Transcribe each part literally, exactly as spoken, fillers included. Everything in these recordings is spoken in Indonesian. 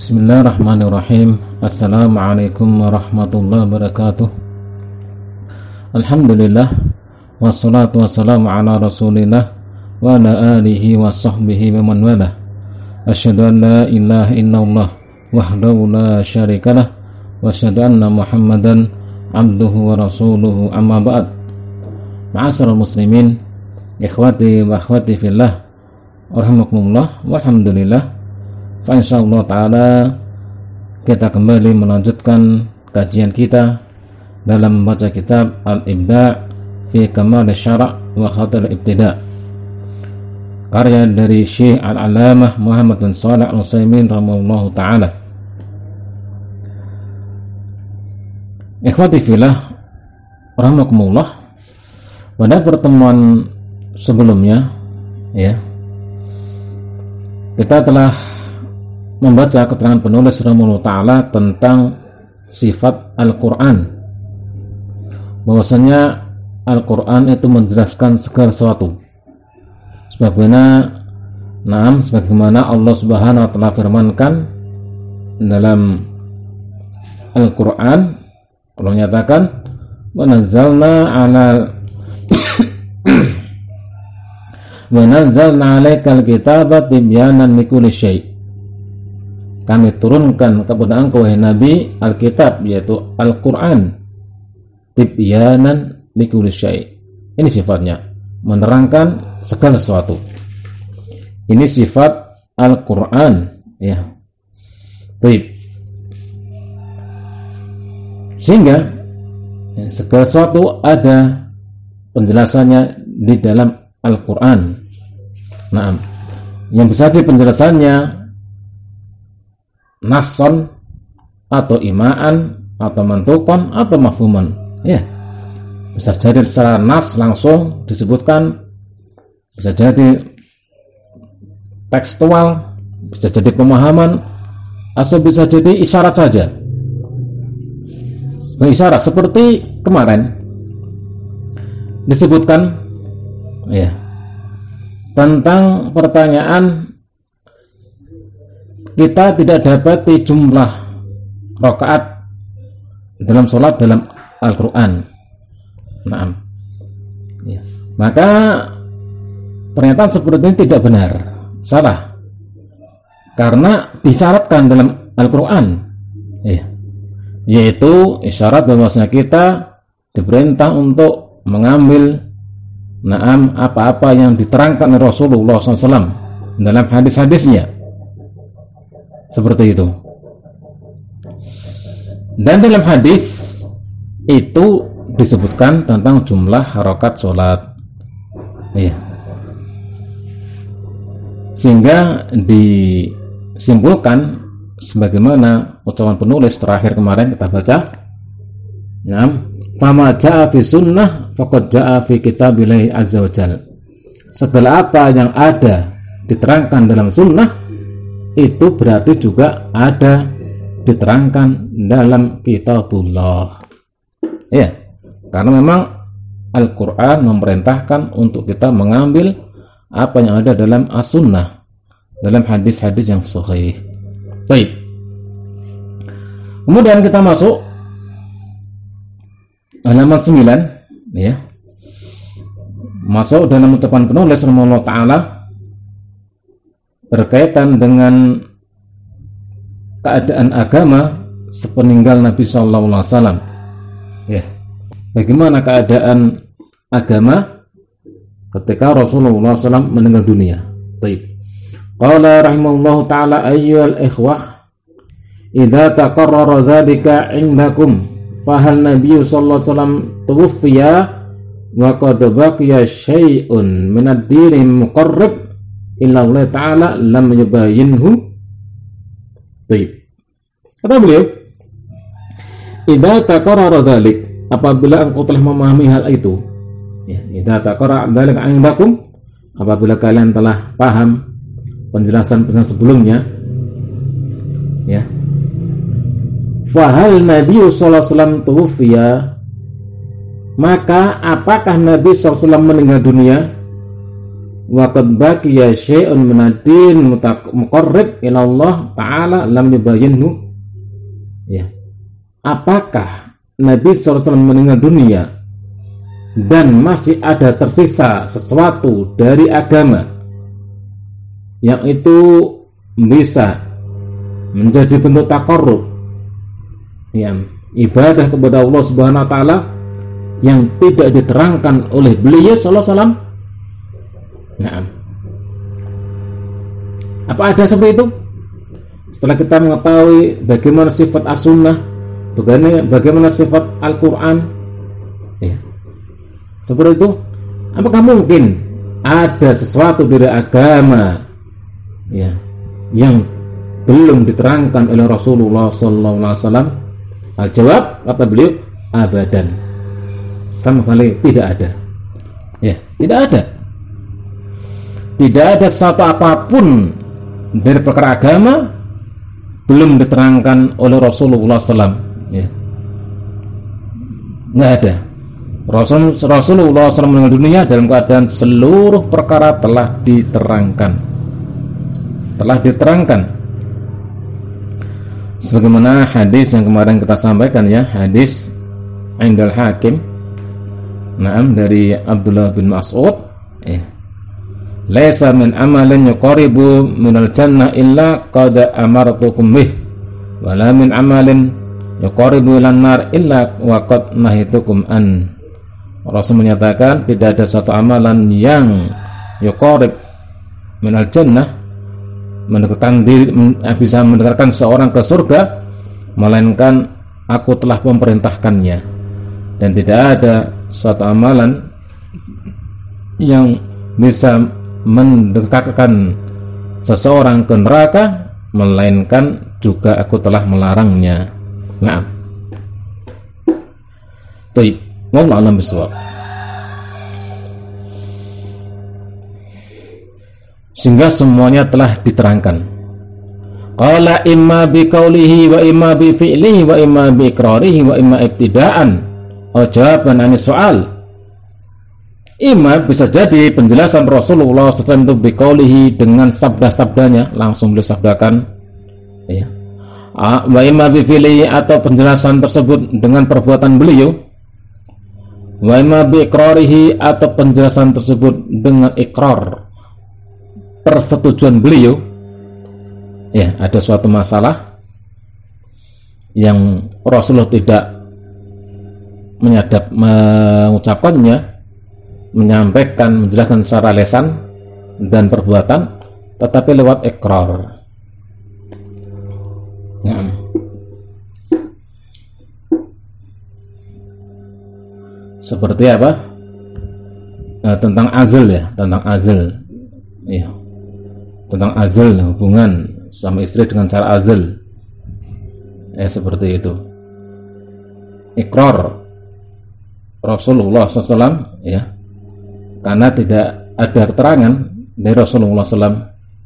Bismillahirrahmanirrahim. Assalamualaikum warahmatullahi wabarakatuh. Alhamdulillah, wassalatu wassalamu ala rasulillah wa ala alihi wa sahbihi wa man walah. Asyhadu an la ilaha illallah wahdahu la syarikalah wa asyhadu anna Muhammadan abduhu wa rasuluhu, amma ba'd. Ma'asyiral muslimin, ikhwati wa akhwati fillah, rahimakumullah, walhamdulillah. Fa insyaallah ta'ala kita kembali melanjutkan kajian kita dalam membaca kitab Al-Ibda' fi Kamal Syara' wa Khatar Ibtida', karya dari Syekh Al-Alamah Muhammad bin Shalih Al-Utsaimin rahimahullahu ta'ala. Ikhwati fillah, rahimakumullah, pada pertemuan sebelumnya ya, kita telah membaca keterangan penulis rahimahullah ta'ala tentang sifat Al-Quran, bahwasanya Al-Quran itu menjelaskan segala sesuatu sebagaimana naam sebagaimana Allah Subhanahu wa ta'ala firmankan dalam Al-Quran. Allah menyatakan wa nazzalna 'ala wa nazzalna 'alaikal kitaba tibyanan likulli syai'. Kami turunkan kepada engkau wahai Nabi Alkitab, yaitu Al-Quran, tibyanan likulli syai'. Ini sifatnya, menerangkan segala sesuatu. Ini sifat Al-Quran ya. Baik. Sehingga ya, segala sesuatu ada penjelasannya di dalam Al-Quran. Nah, yang bisa jadi penjelasannya nason atau imaan atau mantukon atau mafhuman ya, bisa jadi secara nas langsung disebutkan, bisa jadi tekstual, bisa jadi pemahaman, atau bisa jadi isyarat saja. Isyarat seperti kemarin disebutkan ya tentang pertanyaan kita tidak dapati jumlah rakaat dalam sholat dalam Al-Quran. Nah, ya. Maka pernyataan seperti ini tidak benar, salah, karena disyaratkan dalam Al-Quran ya, yaitu isyarat bahwasanya kita diperintah untuk mengambil naam apa-apa yang diterangkan oleh Rasulullah shallallahu alaihi wasallam dalam hadis-hadisnya, seperti itu. Dan dalam hadis itu disebutkan tentang jumlah rakaat sholat ya, sehingga disimpulkan sebagaimana ucapan penulis terakhir kemarin kita baca, nah, fama ja'a fi sunnah faqad ja'a fi kitabillahi azza wa jalla. Segala apa yang ada diterangkan dalam sunnah itu berarti juga ada diterangkan dalam kitabullah ya, karena memang Al-Quran memerintahkan untuk kita mengambil apa yang ada dalam as-sunnah, dalam hadis-hadis yang sahih. Baik, kemudian kita masuk halaman sembilan ya, masuk dalam ucapan penulis rahimahullah ta'ala berkaitan dengan keadaan agama sepeninggal Nabi Shallallahu Alaihi Wasallam. Ya, bagaimana keadaan agama ketika Rasulullah shallallahu alaihi wasallam meninggal dunia? Baik. Qala rahimahullah taala ayyuhal ikhwah, idza taqarrara dzalika 'indakum fahal Nabi Shallallahu Alaihi Wasallam tuwfiya wa qad baqiya syai'un min ad-din muqarrab illa Allah ta'ala lam yubayyinhu. Baik. Kata beliau, idza taqarrara dzalik, apabila engkau telah memahami hal itu ya, idza taqarrara dzalika 'indakum, apabila kalian telah paham penjelasan-penjelasan sebelumnya ya, fahal Nabi sallallahu alaihi wasallam tuwfiya, maka apakah Nabi sallallahu alaihi wasallam meninggal dunia? wa qad baqiya syai'un min ad-din muqarrib ila Allah taala lam yubayyinhu. Ya. Apakah Nabi sallallahu alaihi wasallam meninggal dunia dan masih ada tersisa sesuatu dari agama yang itu bisa menjadi bentuk taqarrub, ya, ibadah kepada Allah Subhanahu wa taala yang tidak diterangkan oleh beliau sallallahu alaihi wasallam? Nah, apa ada seperti itu? Setelah kita mengetahui bagaimana sifat as-sunnah, bagaimana, bagaimana sifat Al-Quran, ya, seperti itu, apakah mungkin ada sesuatu dari agama, ya, yang belum diterangkan oleh Rasulullah sallallahu alaihi wasallam? Al-jawab, kata beliau, abadan, sama sekali tidak ada. Ya, tidak ada. Tidak ada sesuatu apapun dari perkara agama belum diterangkan oleh Rasulullah sallallahu alaihi wasallam. Ya, nggak ada. Rasul, Rasulullah sallallahu alaihi wasallam meninggal dunia dalam keadaan seluruh perkara telah diterangkan. Telah diterangkan. Sebagaimana hadis yang kemarin kita sampaikan, ya, hadis Indal Hakim, naam, dari Abdullah bin Mas'ud, ya, laisa min amalin yuqaribu minal jannah illa qad amartukum bih, wala min amalin yuqaribu ilan nar illa wa qad nahitukum an. Rasul menyatakan tidak ada suatu amalan yang yuqarib minal jannah, mendekatkan diri, bisa mendekatkan seorang ke surga, melainkan aku telah memerintahkannya. Dan tidak ada suatu amalan yang bisa mendekatkan seseorang ke neraka, melainkan juga aku telah melarangnya. Nah, baik, wallahu a'lam bishawab. Sehingga semuanya telah diterangkan. Qala imma bi qawlihi wa imma bi fi'lihi wa imma bi iqrarihi wa imma ibtida'an aw jawaban an soal. Imma bisa jadi penjelasan Rasulullah sallallahu alaihi wasallam itu bi qawlihi dengan sabda-sabdanya, langsung beliau sabdakan, ya. Wa imma bi fi'lihi atau penjelasan tersebut dengan perbuatan beliau. Wa imma bi iqrarihi atau penjelasan tersebut dengan ikrar, persetujuan beliau. Ya, ada suatu masalah yang Rasulullah tidak menyadap mengucapkannya, menyampaikan, menjelaskan secara lisan dan perbuatan, tetapi lewat ikrar. Ya. Seperti apa? Nah, tentang azal, ya, tentang azal, ya, tentang azal, hubungan suami istri dengan cara azal, ya, seperti itu. Ikrar Rasulullah sallallahu alaihi wasallam, ya, karena tidak ada keterangan dari Rasulullah sallallahu alaihi wasallam.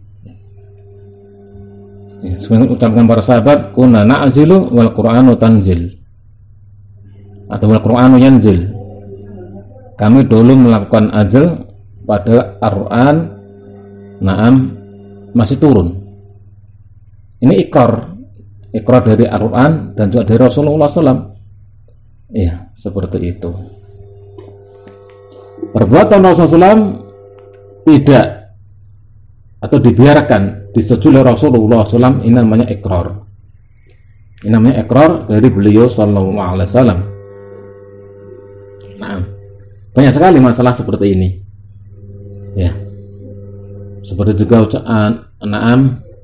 Ya, sebenarnya ucapkan para sahabat, kunna na'zilu wal Qur'anu tanzil, atau wal Qur'anu yanzil. Kami dulu melakukan azal pada Al-Quran, naam, masih turun. Ini ikrar, ikrar dari Al-Quran dan juga dari Rasulullah sallallahu alaihi wasallam. Iya, seperti itu. Perbuatan Rasulullah sallallahu alaihi wasallam tidak atau dibiarkan disetujui oleh Rasulullah sallallahu alaihi wasallam, ini namanya ikrar. Ini namanya ikrar dari beliau sallallahu alaihi wasallam. Nah, banyak sekali masalah seperti ini, ya. Seperti juga ucapan naam,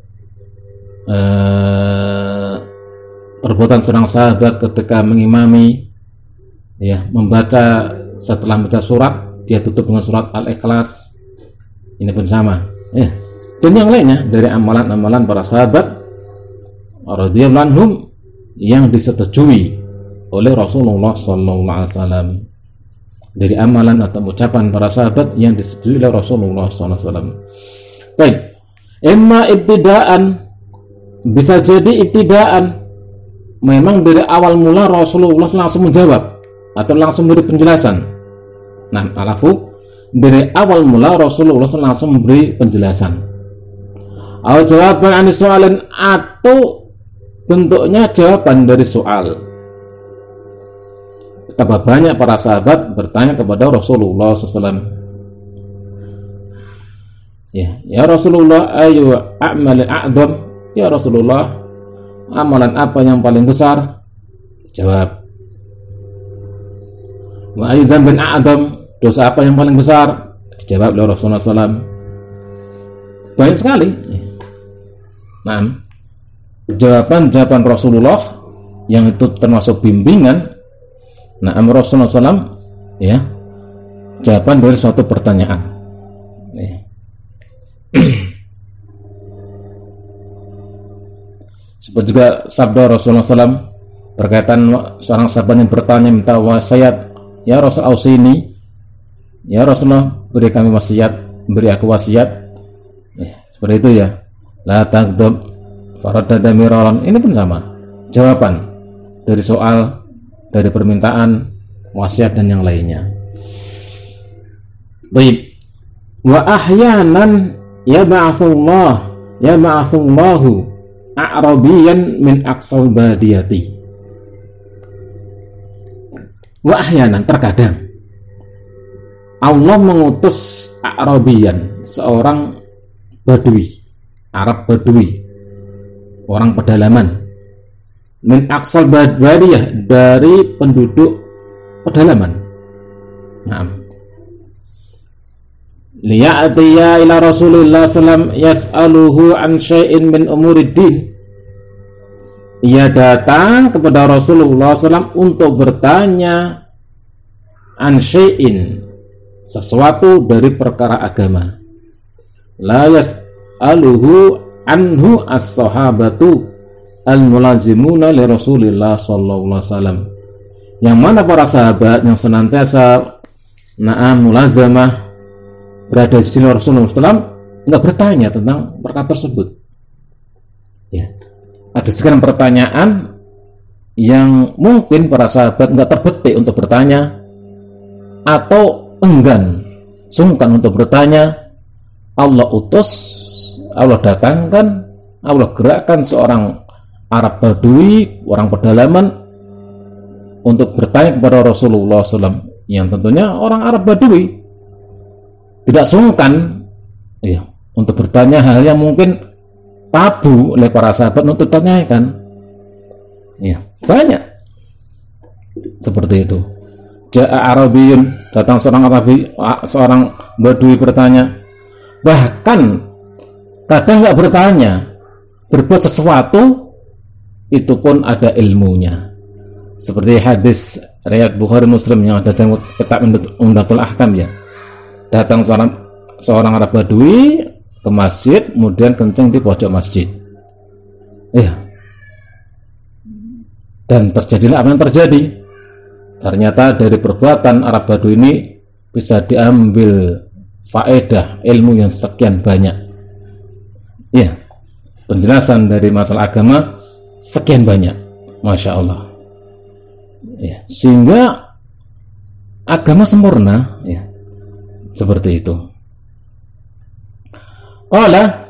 eh, perbuatan seorang sahabat ketika mengimami, ya, membaca, setelah membaca surat dia tutup dengan surat Al-Ikhlas, ini pun sama, ya. Dan yang lainnya dari amalan-amalan para sahabat radhiyallahu anhum yang disetujui oleh Rasulullah sallallahu alaihi wasallam, dari amalan atau ucapan para sahabat yang disetujui oleh Rasulullah sallallahu alaihi wasallam. Baik, imma ibtidaan, bisa jadi ibtidaan, memang dari awal mula Rasulullah langsung menjawab atau langsung beri penjelasan. Nah, alafu dari awal mula Rasulullah langsung memberi penjelasan. Atau jawaban anis soalin, atau bentuknya jawaban dari soal. Betapa banyak para sahabat bertanya kepada Rasulullah shallallahu alaihi wasallam. Ya, ya Rasulullah, ayu a'malin a'dham. Ya Rasulullah, amalan apa yang paling besar? Jawab. Wa ayu dzambin a'dham. Dosa apa yang paling besar? Dijawab oleh Rasulullah shallallahu alaihi wasallam. Banyak sekali. Nah, jawaban-jawaban Rasulullah yang itu termasuk bimbingan. Nah, Rasulullah shallallahu alaihi wasallam, ya, jawaban dari suatu pertanyaan. Ya. Seperti juga sabda Rasulullah shallallahu alaihi wasallam berkaitan seorang sahabat yang bertanya minta wasiat, ya Rasul ausini, ya Rasulullah beri kami wasiat, beri aku wasiat. Ya, seperti itu ya. La taghdab faradada miraran. Ini pun sama. Jawaban dari soal, dari permintaan, wasiat dan yang lainnya. Baik. Wa ahyanan yab'atsullah yab'atsullahu a'rabiyan min aqsal badiyati. Wa ahyanan, terkadang Allah mengutus a'rabiyan, seorang badui, Arab badui, orang pedalaman, min aqsal badiyah, dari penduduk pedalaman. Naam. Liya'tiya ila Rasulillah sallam yas'aluhu an syai'in min umuriddin. Ia datang kepada Rasulullah sallam untuk bertanya an syai'in, sesuatu dari perkara agama. La yas'aluhu anhu as-sahabatu al-mulazimuna li Rasulillah sallallahu alaihi wasallam. Yang mana para sahabat yang senantiasa na'am mulazamah berada di sini Rasulullah shallallahu alaihi wasallam enggak bertanya tentang perkara tersebut. Ya. Ada sekarang pertanyaan yang mungkin para sahabat enggak terbetik untuk bertanya atau enggan, sungkan untuk bertanya. Allah utus, Allah datangkan, Allah gerakkan seorang Arab Badui, orang pedalaman, untuk bertanya kepada Rasulullah shallallahu alaihi wasallam, yang tentunya orang Arab Badui tidak sungkan, ya, untuk bertanya hal yang mungkin tabu oleh para sahabat untuk ditanyakan. Ya, banyak seperti itu. Ja'a Arabiyun, datang seorang Arabi, seorang Badui bertanya. Bahkan kadang nggak bertanya, berbuat sesuatu itu pun ada ilmunya. Seperti hadis riwayat Bukhari Muslim yang ada dalam kitab Umdatul Ahkam, ya. Datang seorang seorang Arab Badui ke masjid, kemudian kencing di pojok masjid. Ya. Dan terjadilah apa yang terjadi. Ternyata dari perbuatan Arab Badui ini bisa diambil faedah ilmu yang sekian banyak. Ya, penjelasan dari masalah agama sekian banyak, masya Allah. Ya, sehingga agama sempurna, ya, seperti itu. Qala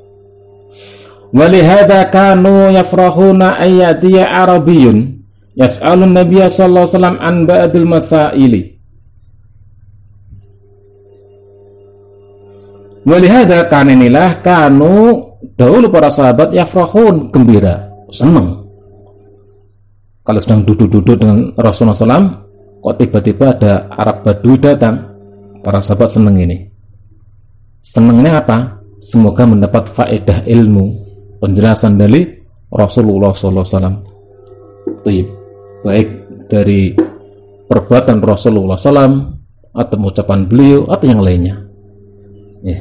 walihada kanu yafrahuna ayyatiya arabiyyun yas'alun nabiyya sallallahu alaihi wasallam an ba'dil masaili. Walihada kaninilah kanu, dahulu para sahabat yafrahun, gembira, senang kalau sedang duduk-duduk dengan Rasulullah shallallahu alaihi wasallam, kok tiba-tiba ada Arab Badui datang. Para sahabat senang ini. Senangnya apa? Semoga mendapat faedah ilmu, penjelasan dari Rasulullah shallallahu alaihi wasallam, baik dari perbuatan Rasulullah shallallahu alaihi wasallam atau ucapan beliau atau yang lainnya. Ya.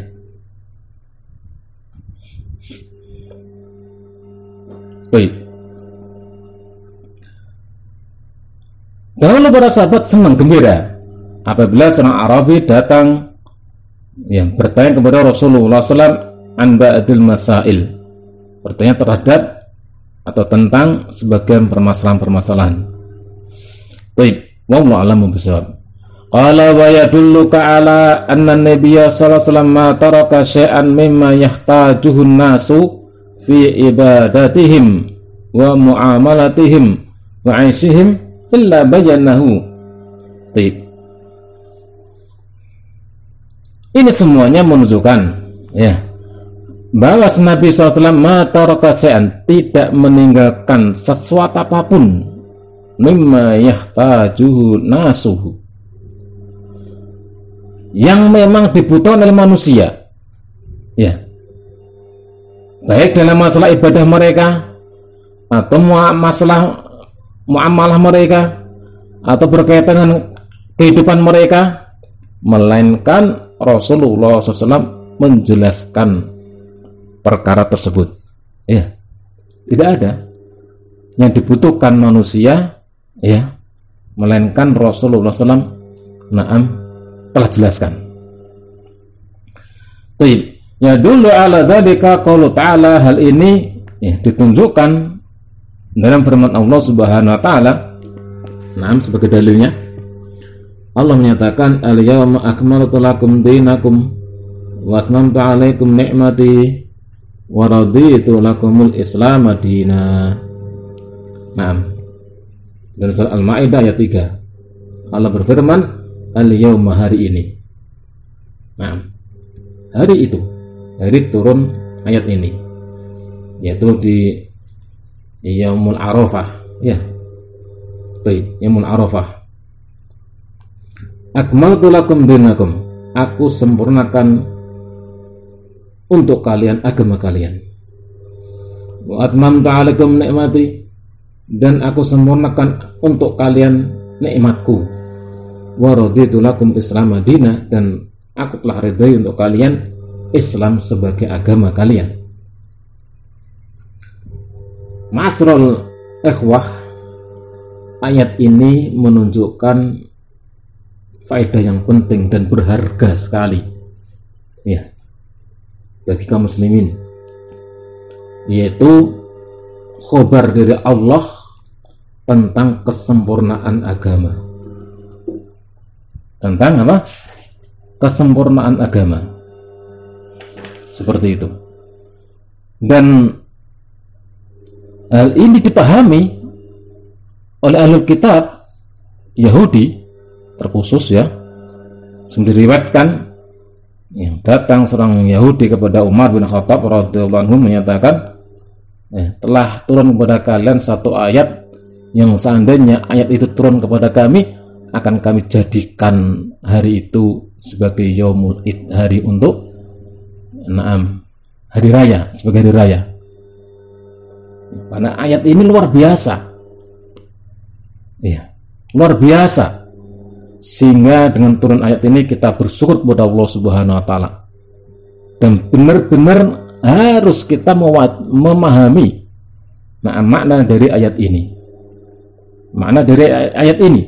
Baik. Dahulu para sahabat senang gembira apabila seorang Arabi datang yang bertanya kepada Rasulullah shallallahu alaihi wasallam an ba'dil masail, bertanya terhadap atau tentang sebagian permasalahan-permasalahan. Baik, wallahu a'lam bishawab. Qala wa yadulluka ala anna nabiyya sallallahu alaihi wasallam ma taraka syai'an mimma yahtajuhu an-nasu fi ibadatihim wa muamalatihim wa 'aishihim illa bayyanahu. Baik. Ini semuanya menunjukkan ya bahwa Nabi sallallahu alaihi wasallam ma taraka syai'an, tidak meninggalkan sesuatu apapun mimma yahtajuhu nasuhu, yang memang dibutuhkan oleh manusia, ya, baik dalam masalah ibadah mereka atau masalah muamalah mereka atau berkaitan dengan kehidupan mereka, melainkan Rasulullah shallallahu alaihi wasallam menjelaskan perkara tersebut. Ya, tidak ada yang dibutuhkan manusia, ya, melainkan Rasulullah shallallahu alaihi wasallam na'am telah jelaskan. Baik, ya dulu ala dzalika qaulu ta'ala, hal ini ya, ditunjukkan dalam firman Allah Subhanahu wa taala. Naam, sebagai dalilnya Allah menyatakan al-yawma akmaltu lakum dinakum wa atmamtu 'alaikum ni'mati wa raditu lakumul islam madina. Naam. Dalam surah Al-Maidah ayat tiga Allah berfirman al-yawma, hari ini. Nah, hari itu, hari turun ayat ini, yaitu di Yaumul Arafah, ya. Baik, Yaumul Arafah. Akmaltu lakum dinakum, aku sempurnakan untuk kalian agama kalian. Wa atmamtu 'alaikum ni'mati, dan aku sempurnakan untuk kalian nikmatku. Wa raditu lakum Islam madina, dan aku telah ridai untuk kalian Islam sebagai agama kalian. Ma'asrul ikhwah, ayat ini menunjukkan faedah yang penting dan berharga sekali, ya, bagi kaum muslimin, yaitu khabar dari Allah tentang kesempurnaan agama. Tentang apa? Kesempurnaan agama. Seperti itu. Dan hal ini dipahami oleh ahlul kitab Yahudi terkhusus, ya. Sendiri diriwayatkan yang datang seorang Yahudi kepada Umar bin Khattab radhiyallahu anhu menyatakan, eh, telah turun kepada kalian satu ayat yang seandainya ayat itu turun kepada kami, akan kami jadikan hari itu sebagai yaumul id, hari untuk naam, hari raya, sebagai hari raya. Karena ayat ini luar biasa, ya, luar biasa, sehingga dengan turun ayat ini kita bersyukur kepada Allah Subhanahu wa taala, dan benar-benar harus kita memahami nah, makna dari ayat ini, makna dari ayat ini.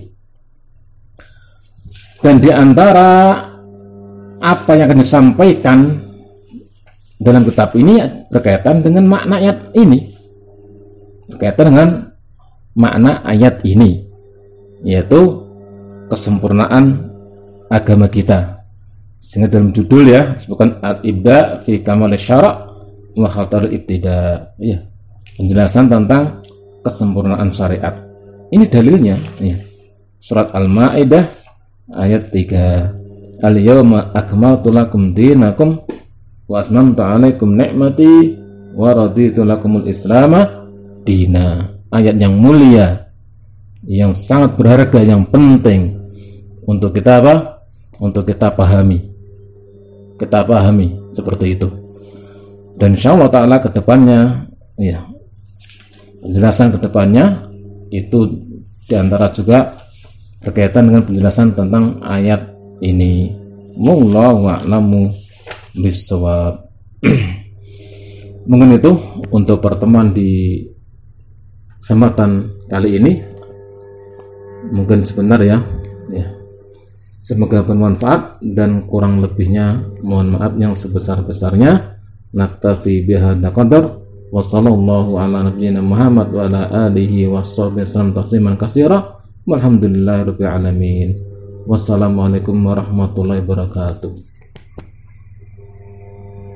Dan di antara apa yang akan disampaikan dalam kitab ini berkaitan dengan makna ayat ini, berkaitan dengan makna ayat ini, yaitu kesempurnaan agama kita. Sehingga dalam judul, ya, disebutkan al-ibda fi kamal syara' wa khatar ibtida, ya, penjelasan tentang kesempurnaan syariat. Ini dalilnya, ya. Surat Al-Maidah ayat tiga. Al-yawma akmaltu lakum dinakum wa atmamtu 'alaikum ni'mati wa raditu lakumul islama dina. Ayat yang mulia, yang sangat berharga, yang penting untuk kita apa? Untuk kita pahami. Kita pahami seperti itu. Dan insyaallah taala ke depannya, ya, penjelasan ke depannya itu diantara juga berkaitan dengan penjelasan tentang ayat ini. Wallahu a'lamu bishawab. Mungkin itu untuk pertemuan di kesempatan kali ini. Mungkin sebentar, ya. Ya. Semoga bermanfaat, dan kurang lebihnya mohon maaf yang sebesar-besarnya. Naktafi bihadza qadar. Wa sallallahu ala nabiyyina Muhammad wa ala alihi wa sahbihi wasallam tasliman katsira. Walhamdulillahirabbil alamin. Wassalamualaikum warahmatullahi wabarakatuh.